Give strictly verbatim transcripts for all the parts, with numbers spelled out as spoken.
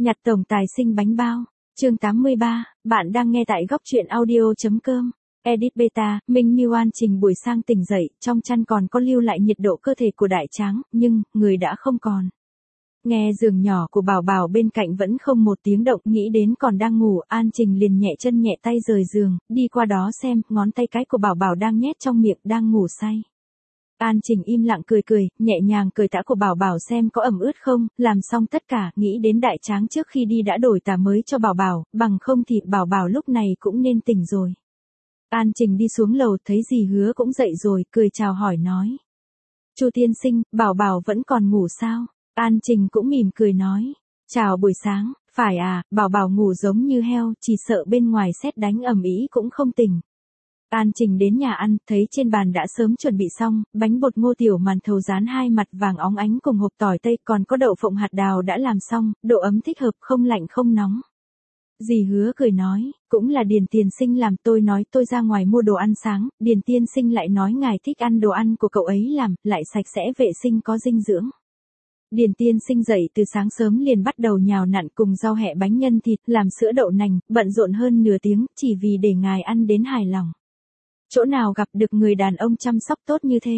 Nhặt tổng tài sinh bánh bao. Chương tám mươi ba, bạn đang nghe tại góc truyện audio.com. Edit beta, Minh Như An Trình buổi sang tỉnh dậy, trong chăn còn có lưu lại nhiệt độ cơ thể của đại tráng, nhưng, người đã không còn. Nghe giường nhỏ của Bảo Bảo bên cạnh vẫn không một tiếng động, nghĩ đến còn đang ngủ, An Trình liền nhẹ chân nhẹ tay rời giường, đi qua đó xem, ngón tay cái của Bảo Bảo đang nhét trong miệng, đang ngủ say. An Trình im lặng cười cười, nhẹ nhàng cởi tã của Bảo Bảo xem có ẩm ướt không, làm xong tất cả, nghĩ đến đại tráng trước khi đi đã đổi tã mới cho Bảo Bảo, bằng không thì Bảo Bảo lúc này cũng nên tỉnh rồi. An Trình đi xuống lầu thấy dì Hứa cũng dậy rồi, cười chào hỏi nói. Chu tiên sinh, Bảo Bảo vẫn còn ngủ sao? An Trình cũng mỉm cười nói. Chào buổi sáng, phải à, Bảo Bảo ngủ giống như heo, chỉ sợ bên ngoài sét đánh ầm ĩ cũng không tỉnh. An Trình đến nhà ăn, thấy trên bàn đã sớm chuẩn bị xong, bánh bột ngô tiểu màn thầu rán hai mặt vàng óng ánh cùng hộp tỏi tây, còn có đậu phộng hạt đào đã làm xong, độ ấm thích hợp, không lạnh không nóng. Dì Hứa cười nói, cũng là Điền Tiên Sinh làm, tôi nói tôi ra ngoài mua đồ ăn sáng, Điền Tiên Sinh lại nói ngài thích ăn đồ ăn của cậu ấy làm, lại sạch sẽ vệ sinh có dinh dưỡng. Điền Tiên Sinh dậy từ sáng sớm liền bắt đầu nhào nặn cùng rau hẹ bánh nhân thịt, làm sữa đậu nành, bận rộn hơn nửa tiếng, chỉ vì để ngài ăn đến hài lòng. Chỗ nào gặp được người đàn ông chăm sóc tốt như thế?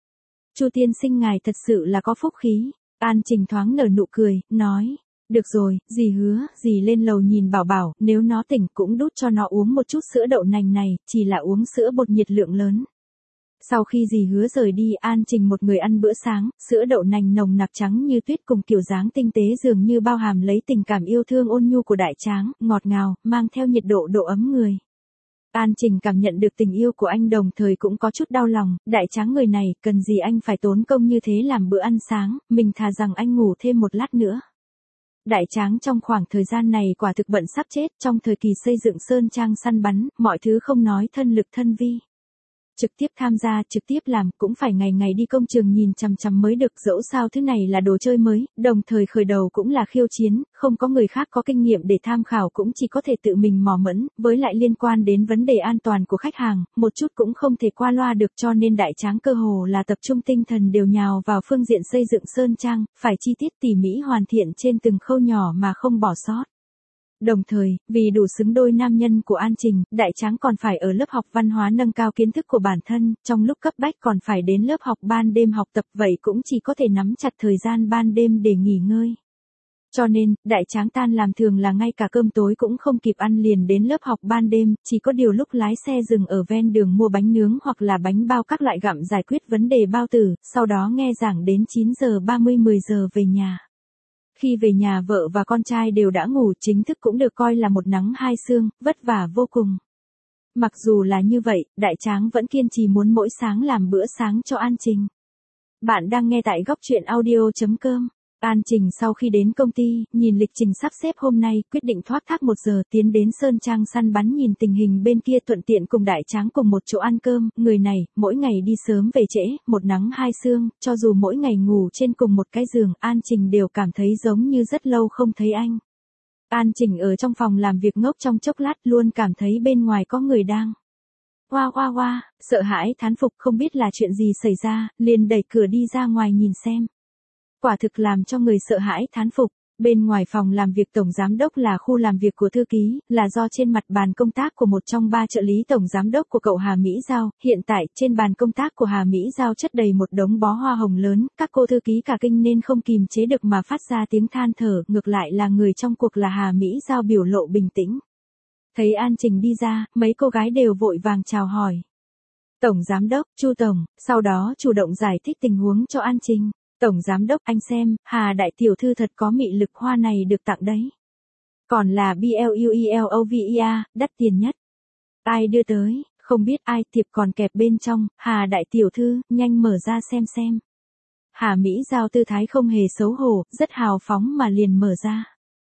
Chu tiên sinh ngài thật sự là có phúc khí. An Trình thoáng nở nụ cười, nói. Được rồi, dì Hứa, dì lên lầu nhìn Bảo Bảo, nếu nó tỉnh cũng đút cho nó uống một chút sữa đậu nành này, chỉ là uống sữa bột nhiệt lượng lớn. Sau khi dì Hứa rời đi, An Trình một người ăn bữa sáng, sữa đậu nành nồng nặc trắng như tuyết cùng kiểu dáng tinh tế dường như bao hàm lấy tình cảm yêu thương ôn nhu của đại tráng, ngọt ngào, mang theo nhiệt độ độ ấm người. An Trình cảm nhận được tình yêu của anh đồng thời cũng có chút đau lòng, đại tráng người này, cần gì anh phải tốn công như thế làm bữa ăn sáng, mình thà rằng anh ngủ thêm một lát nữa. Đại tráng trong khoảng thời gian này quả thực bận sắp chết, trong thời kỳ xây dựng sơn trang săn bắn, mọi thứ không nói thân lực thân vi. Trực tiếp tham gia, trực tiếp làm, cũng phải ngày ngày đi công trường nhìn chằm chằm mới được, dẫu sao thứ này là đồ chơi mới, đồng thời khởi đầu cũng là khiêu chiến, không có người khác có kinh nghiệm để tham khảo cũng chỉ có thể tự mình mò mẫm, với lại liên quan đến vấn đề an toàn của khách hàng, một chút cũng không thể qua loa được, cho nên đại tráng cơ hồ là tập trung tinh thần đều nhào vào phương diện xây dựng sơn trang, phải chi tiết tỉ mỉ hoàn thiện trên từng khâu nhỏ mà không bỏ sót. Đồng thời, vì đủ xứng đôi nam nhân của An Trình, đại tráng còn phải ở lớp học văn hóa nâng cao kiến thức của bản thân, trong lúc cấp bách còn phải đến lớp học ban đêm học tập, vậy cũng chỉ có thể nắm chặt thời gian ban đêm để nghỉ ngơi. Cho nên, đại tráng tan làm thường là ngay cả cơm tối cũng không kịp ăn liền đến lớp học ban đêm, chỉ có điều lúc lái xe dừng ở ven đường mua bánh nướng hoặc là bánh bao các loại gặm giải quyết vấn đề bao tử, sau đó nghe giảng đến chín giờ ba mươi mười giờ về nhà. Khi về nhà vợ và con trai đều đã ngủ, chính thức cũng được coi là một nắng hai sương, vất vả vô cùng. Mặc dù là như vậy, đại tráng vẫn kiên trì muốn mỗi sáng làm bữa sáng cho An Trình. Bạn đang nghe tại góc truyện audio.com. An Trình sau khi đến công ty, nhìn lịch trình sắp xếp hôm nay, quyết định thoát thác một giờ tiến đến sơn trang săn bắn nhìn tình hình bên kia, thuận tiện cùng đại tráng cùng một chỗ ăn cơm. Người này, mỗi ngày đi sớm về trễ, một nắng hai sương, cho dù mỗi ngày ngủ trên cùng một cái giường, An Trình đều cảm thấy giống như rất lâu không thấy anh. An Trình ở trong phòng làm việc ngốc trong chốc lát, luôn cảm thấy bên ngoài có người đang oa oa oa, sợ hãi thán phục, không biết là chuyện gì xảy ra, liền đẩy cửa đi ra ngoài nhìn xem. Quả thực làm cho người sợ hãi thán phục. Bên ngoài phòng làm việc tổng giám đốc là khu làm việc của thư ký, là do trên mặt bàn công tác của một trong ba trợ lý tổng giám đốc của cậu Hà Mỹ Giao. Hiện tại, trên bàn công tác của Hà Mỹ Giao chất đầy một đống bó hoa hồng lớn, các cô thư ký cả kinh nên không kìm chế được mà phát ra tiếng than thở, ngược lại là người trong cuộc là Hà Mỹ Giao biểu lộ bình tĩnh. Thấy An Trình đi ra, mấy cô gái đều vội vàng chào hỏi. Tổng giám đốc, Chu tổng, sau đó chủ động giải thích tình huống cho An Trình. Tổng giám đốc, anh xem, Hà đại tiểu thư thật có mị lực, hoa này được tặng đấy. Còn là Bluelovia, đắt tiền nhất. Ai đưa tới, không biết ai, thiệp còn kẹp bên trong, Hà đại tiểu thư, nhanh mở ra xem xem. Hà Mỹ Giao tư thái không hề xấu hổ, rất hào phóng mà liền mở ra.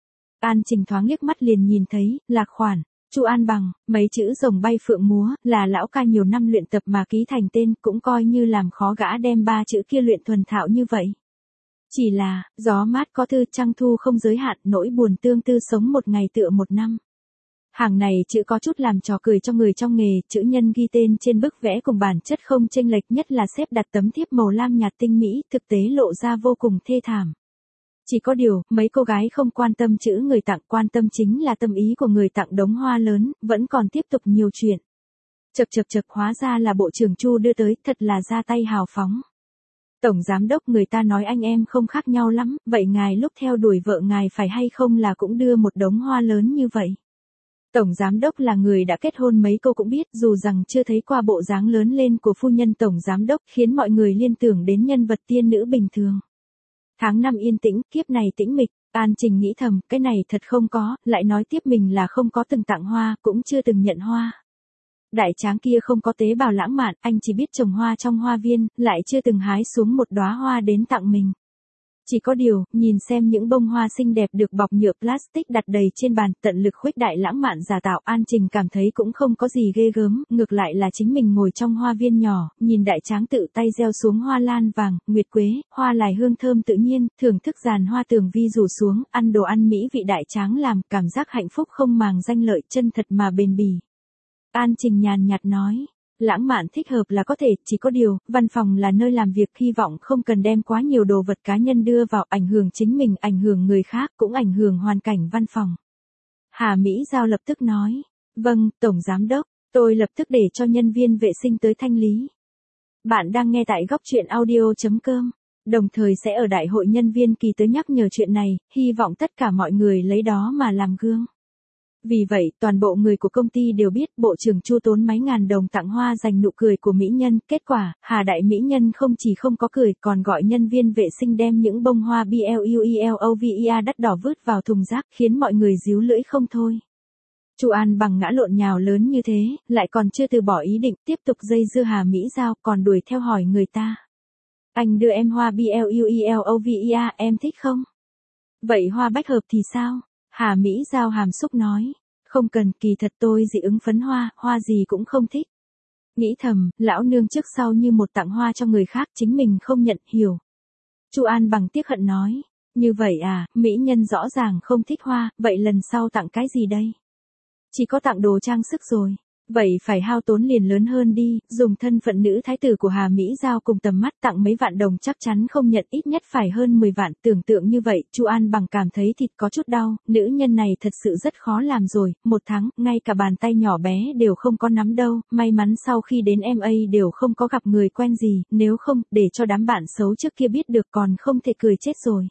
An Trình thoáng liếc mắt liền nhìn thấy, lạc khoản, Chu An Bằng, mấy chữ rồng bay phượng múa, là lão ca nhiều năm luyện tập mà ký thành tên, cũng coi như làm khó gã đem ba chữ kia luyện thuần thạo như vậy. Chỉ là, gió mát có thư, trăng thu không giới hạn, nỗi buồn tương tư sống một ngày tựa một năm. Hàng này chữ có chút làm trò cười cho người trong nghề, chữ nhân ghi tên trên bức vẽ cùng bản chất không chênh lệch, nhất là xếp đặt tấm thiếp màu lam nhạt tinh mỹ, thực tế lộ ra vô cùng thê thảm. Chỉ có điều, mấy cô gái không quan tâm chữ người tặng, quan tâm chính là tâm ý của người tặng đống hoa lớn, vẫn còn tiếp tục nhiều chuyện. Chậc chậc chậc, hóa ra là bộ trưởng Chu đưa tới, thật là ra tay hào phóng. Tổng giám đốc, người ta nói anh em không khác nhau lắm, vậy ngài lúc theo đuổi vợ ngài phải hay không là cũng đưa một đống hoa lớn như vậy? Tổng giám đốc là người đã kết hôn, mấy cô cũng biết, dù rằng chưa thấy qua bộ dáng lớn lên của phu nhân tổng giám đốc, khiến mọi người liên tưởng đến nhân vật tiên nữ bình thường. Tháng năm yên tĩnh, kiếp này tĩnh mịch, An Trình nghĩ thầm, cái này thật không có, lại nói tiếp mình là không có từng tặng hoa, cũng chưa từng nhận hoa. Đại tráng kia không có tế bào lãng mạn, anh chỉ biết trồng hoa trong hoa viên, lại chưa từng hái xuống một đóa hoa đến tặng mình. Chỉ có điều, nhìn xem những bông hoa xinh đẹp được bọc nhựa plastic đặt đầy trên bàn, tận lực khuếch đại lãng mạn giả tạo, An Trình cảm thấy cũng không có gì ghê gớm, ngược lại là chính mình ngồi trong hoa viên nhỏ, nhìn đại tráng tự tay gieo xuống hoa lan vàng, nguyệt quế, hoa lài hương thơm tự nhiên, thưởng thức dàn hoa tường vi rủ xuống, ăn đồ ăn mỹ vị đại tráng làm, cảm giác hạnh phúc không màng danh lợi, chân thật mà bền bỉ. An Trình nhàn nhạt nói. Lãng mạn thích hợp là có thể, chỉ có điều, văn phòng là nơi làm việc, hy vọng không cần đem quá nhiều đồ vật cá nhân đưa vào, ảnh hưởng chính mình, ảnh hưởng người khác, cũng ảnh hưởng hoàn cảnh văn phòng. Hà Mỹ Giao lập tức nói, vâng, Tổng Giám đốc, tôi lập tức để cho nhân viên vệ sinh tới thanh lý. Bạn đang nghe tại góc truyện audio chấm com, đồng thời sẽ ở đại hội nhân viên kỳ tới nhắc nhở chuyện này, hy vọng tất cả mọi người lấy đó mà làm gương. Vì vậy, toàn bộ người của công ty đều biết Bộ trưởng Chu tốn mấy ngàn đồng tặng hoa dành nụ cười của mỹ nhân, kết quả, Hà đại mỹ nhân không chỉ không có cười, còn gọi nhân viên vệ sinh đem những bông hoa blueovea đắt đỏ vứt vào thùng rác, khiến mọi người díu lưỡi không thôi. Chu An bằng ngã lộn nhào lớn như thế, lại còn chưa từ bỏ ý định, tiếp tục dây dưa Hà Mỹ Giao, còn đuổi theo hỏi người ta. Anh đưa em hoa blueovea, em thích không? Vậy hoa bách hợp thì sao? Hà Mỹ Giao hàm xúc nói, không cần, kỳ thật tôi dị ứng phấn hoa, hoa gì cũng không thích. Nghĩ thầm, lão nương trước sau như một tặng hoa cho người khác, chính mình không nhận, hiểu. Chu An bằng tiếc hận nói, như vậy à, mỹ nhân rõ ràng không thích hoa, vậy lần sau tặng cái gì đây? Chỉ có tặng đồ trang sức rồi. Vậy phải hao tốn liền lớn hơn đi, dùng thân phận nữ thái tử của Hà Mỹ Giao cùng tầm mắt tặng mấy vạn đồng chắc chắn không nhận, ít nhất phải hơn mười vạn, tưởng tượng như vậy, Chu An bằng cảm thấy thịt có chút đau, nữ nhân này thật sự rất khó làm rồi, một tháng, ngay cả bàn tay nhỏ bé đều không có nắm đâu, may mắn sau khi đến em a đều không có gặp người quen gì, nếu không, để cho đám bạn xấu trước kia biết được còn không thể cười chết rồi.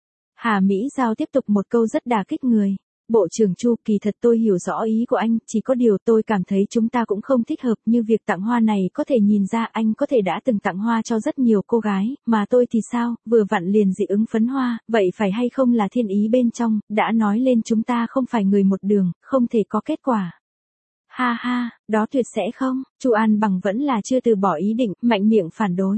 Hà Mỹ Giao tiếp tục một câu rất đả kích người. Bộ trưởng Chu, kỳ thật tôi hiểu rõ ý của anh, chỉ có điều tôi cảm thấy chúng ta cũng không thích hợp, như việc tặng hoa này có thể nhìn ra anh có thể đã từng tặng hoa cho rất nhiều cô gái, mà tôi thì sao, vừa vặn liền dị ứng phấn hoa, vậy phải hay không là thiên ý bên trong, đã nói lên chúng ta không phải người một đường, không thể có kết quả. Ha ha, đó tuyệt sẽ không, Chu An bằng vẫn là chưa từ bỏ ý định, mạnh miệng phản đối.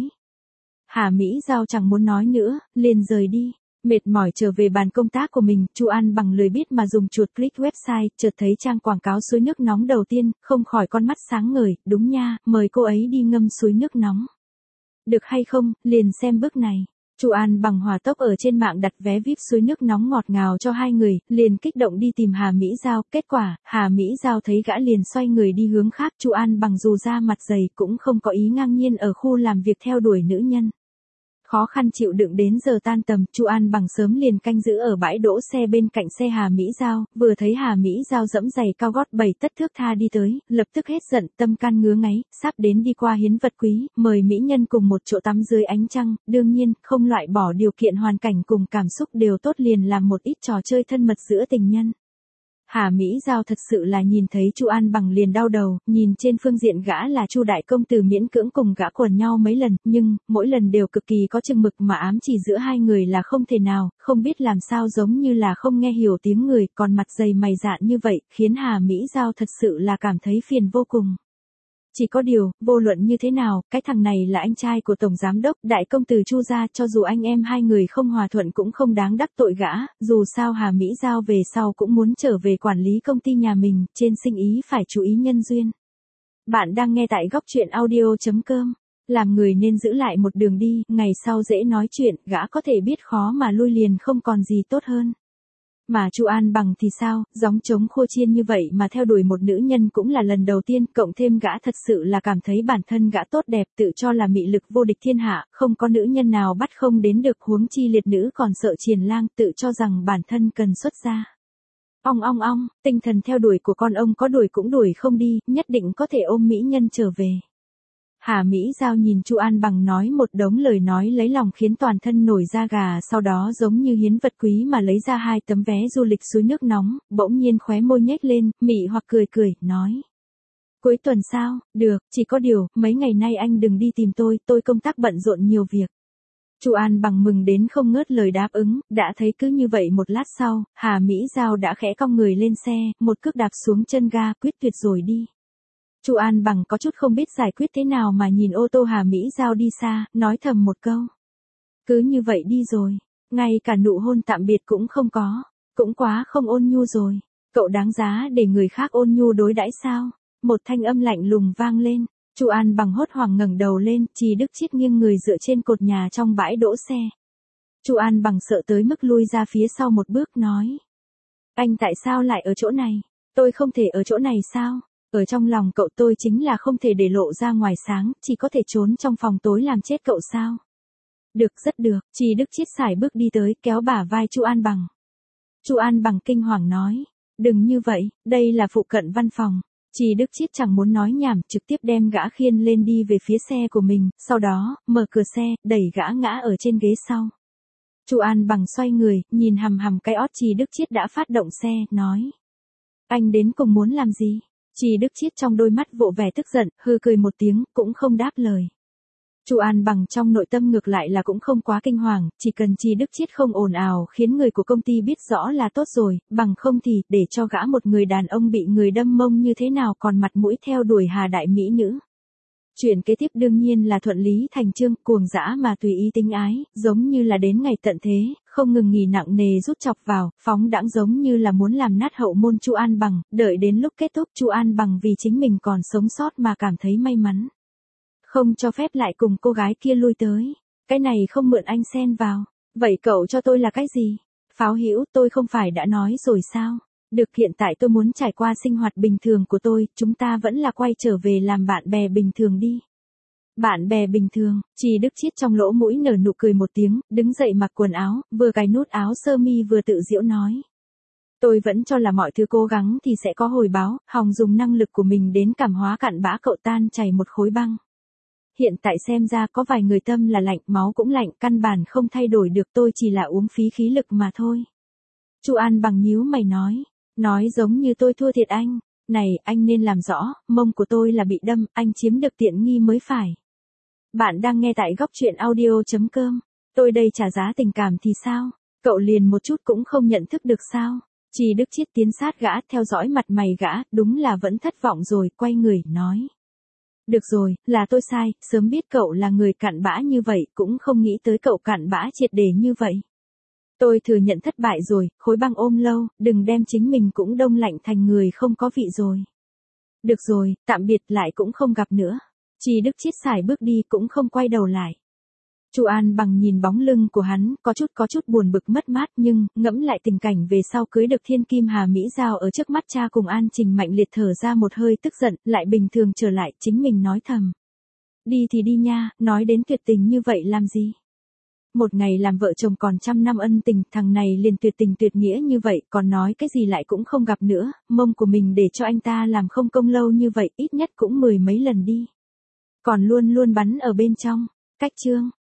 Hà Mỹ Giao chẳng muốn nói nữa, liền rời đi. Mệt mỏi trở về bàn công tác của mình, Chu An bằng lười biết mà dùng chuột click website, chợt thấy trang quảng cáo suối nước nóng đầu tiên, không khỏi con mắt sáng ngời, đúng nha, mời cô ấy đi ngâm suối nước nóng. Được hay không, liền xem bước này. Chu An bằng hỏa tốc ở trên mạng đặt vé vi ai pi suối nước nóng ngọt ngào cho hai người, liền kích động đi tìm Hà Mỹ Giao, kết quả, Hà Mỹ Giao thấy gã liền xoay người đi hướng khác, Chu An bằng dù ra mặt dày cũng không có ý ngang nhiên ở khu làm việc theo đuổi nữ nhân. Khó khăn chịu đựng đến giờ tan tầm, Chu An bằng sớm liền canh giữ ở bãi đỗ xe bên cạnh xe Hà Mỹ Giao, vừa thấy Hà Mỹ Giao dẫm giày cao gót bảy tất thước tha đi tới, lập tức hết giận, tâm can ngứa ngáy, sắp đến đi qua hiến vật quý, mời mỹ nhân cùng một chỗ tắm dưới ánh trăng, đương nhiên, không loại bỏ điều kiện hoàn cảnh cùng cảm xúc đều tốt liền làm một ít trò chơi thân mật giữa tình nhân. Hà Mỹ Giao thật sự là nhìn thấy Chu An bằng liền đau đầu, nhìn trên phương diện gã là Chu đại công tử miễn cưỡng cùng gã quần nhau mấy lần, nhưng, mỗi lần đều cực kỳ có chừng mực mà ám chỉ giữa hai người là không thể nào, không biết làm sao giống như là không nghe hiểu tiếng người, còn mặt dày mày dạn như vậy, khiến Hà Mỹ Giao thật sự là cảm thấy phiền vô cùng. Chỉ có điều, vô luận như thế nào, cái thằng này là anh trai của Tổng Giám đốc, đại công tử Chu gia, cho dù anh em hai người không hòa thuận cũng không đáng đắc tội gã, dù sao Hà Mỹ Giao về sau cũng muốn trở về quản lý công ty nhà mình, trên sinh ý phải chú ý nhân duyên. Bạn đang nghe tại góc truyện audio chấm com, làm người nên giữ lại một đường đi, ngày sau dễ nói chuyện, gã có thể biết khó mà lui liền không còn gì tốt hơn. Mà Chu An Bằng thì sao, gióng trống khua chiên như vậy mà theo đuổi một nữ nhân cũng là lần đầu tiên, cộng thêm gã thật sự là cảm thấy bản thân gã tốt đẹp, tự cho là mị lực vô địch thiên hạ, không có nữ nhân nào bắt không đến được, huống chi liệt nữ còn sợ triền lang, tự cho rằng bản thân cần xuất gia. Ong ong ong, tinh thần theo đuổi của con ông có đuổi cũng đuổi không đi, nhất định có thể ôm mỹ nhân trở về. Hà Mỹ Giao nhìn Chu An Bằng nói một đống lời nói lấy lòng khiến toàn thân nổi da gà, sau đó giống như hiến vật quý mà lấy ra hai tấm vé du lịch suối nước nóng, bỗng nhiên khóe môi nhếch lên, mị hoặc cười cười, nói. Cuối tuần sao, được, chỉ có điều, mấy ngày nay anh đừng đi tìm tôi, tôi công tác bận rộn nhiều việc. Chu An Bằng mừng đến không ngớt lời đáp ứng, đã thấy cứ như vậy một lát sau, Hà Mỹ Giao đã khẽ cong người lên xe, một cước đạp xuống chân ga, quyết tuyệt rồi đi. Chu An Bằng có chút không biết giải quyết thế nào mà nhìn ô tô Hà Mỹ Giao đi xa, nói thầm một câu. Cứ như vậy đi rồi, ngay cả nụ hôn tạm biệt cũng không có, cũng quá không ôn nhu rồi, cậu đáng giá để người khác ôn nhu đối đãi sao? Một thanh âm lạnh lùng vang lên, Chu An Bằng hốt hoảng ngẩng đầu lên, Trì Đức Chiết nghiêng người dựa trên cột nhà trong bãi đỗ xe. Chu An Bằng sợ tới mức lui ra phía sau một bước nói. Anh tại sao lại ở chỗ này? Tôi không thể ở chỗ này sao? Ở trong lòng cậu tôi chính là không thể để lộ ra ngoài sáng, chỉ có thể trốn trong phòng tối làm chết cậu sao? Được, rất được, Trì Đức Chiết sải bước đi tới, kéo bả vai Chu An Bằng. Chu An Bằng kinh hoàng nói, đừng như vậy, đây là phụ cận văn phòng. Trì Đức Chiết chẳng muốn nói nhảm, trực tiếp đem gã khiêng lên đi về phía xe của mình, sau đó, mở cửa xe, đẩy gã ngã ở trên ghế sau. Chu An Bằng xoay người, nhìn hằm hằm cái ót Trì Đức Chiết đã phát động xe, nói. Anh đến cùng muốn làm gì? Trì Đức Chiết trong đôi mắt vộ vẻ tức giận, hư cười một tiếng, cũng không đáp lời. Chu An Bằng trong nội tâm ngược lại là cũng không quá kinh hoàng, chỉ cần Trì Đức Chiết không ồn ào khiến người của công ty biết rõ là tốt rồi, bằng không thì, để cho gã một người đàn ông bị người đâm mông như thế nào còn mặt mũi theo đuổi Hà đại mỹ nữ. Chuyện kế tiếp đương nhiên là thuận lý thành chương, cuồng dã mà tùy ý tính ái, giống như là đến ngày tận thế, không ngừng nghỉ nặng nề rút chọc vào, phóng đãng giống như là muốn làm nát hậu môn Chu An Bằng, đợi đến lúc kết thúc Chu An Bằng vì chính mình còn sống sót mà cảm thấy may mắn. Không cho phép lại cùng cô gái kia lui tới. Cái này không mượn anh xen vào. Vậy cậu cho tôi là cái gì? Pháo hữu, tôi không phải đã nói rồi sao? Được, hiện tại tôi muốn trải qua sinh hoạt bình thường của tôi, chúng ta vẫn là quay trở về làm bạn bè bình thường đi. Bạn bè bình thường, Trì Đức Chiết trong lỗ mũi nở nụ cười một tiếng, đứng dậy mặc quần áo, vừa cài nút áo sơ mi vừa tự giễu nói. Tôi vẫn cho là mọi thứ cố gắng thì sẽ có hồi báo, hòng dùng năng lực của mình đến cảm hóa cặn bã cậu tan chảy một khối băng. Hiện tại xem ra có vài người tâm là lạnh, máu cũng lạnh, căn bản không thay đổi được, tôi chỉ là uống phí khí lực mà thôi. Chu An Bằng nhíu mày nói, nói giống như tôi thua thiệt anh, này, anh nên làm rõ, mông của tôi là bị đâm, anh chiếm được tiện nghi mới phải. Bạn đang nghe tại góc truyện audio chấm com, tôi đây trả giá tình cảm thì sao, cậu liền một chút cũng không nhận thức được sao? Trì Đức Chiết tiến sát gã, theo dõi mặt mày gã, đúng là vẫn thất vọng rồi, quay người, nói. Được rồi, là tôi sai, sớm biết cậu là người cặn bã như vậy, cũng không nghĩ tới cậu cặn bã triệt để như vậy. Tôi thừa nhận thất bại rồi, khối băng ôm lâu, đừng đem chính mình cũng đông lạnh thành người không có vị rồi. Được rồi, tạm biệt, lại cũng không gặp nữa. Trì Đức Chiết sải bước đi cũng không quay đầu lại. Chu An Bằng nhìn bóng lưng của hắn, có chút có chút buồn bực mất mát, nhưng, ngẫm lại tình cảnh về sau cưới được thiên kim Hà Mỹ Giao ở trước mắt cha cùng An Trình mạnh liệt thở ra một hơi tức giận, lại bình thường trở lại, chính mình nói thầm. Đi thì đi nha, nói đến tuyệt tình như vậy làm gì? Một ngày làm vợ chồng còn trăm năm ân tình, thằng này liền tuyệt tình tuyệt nghĩa như vậy, còn nói cái gì lại cũng không gặp nữa, mông của mình để cho anh ta làm không công lâu như vậy, ít nhất cũng mười mấy lần đi. Còn luôn luôn bắn ở bên trong. Cách chương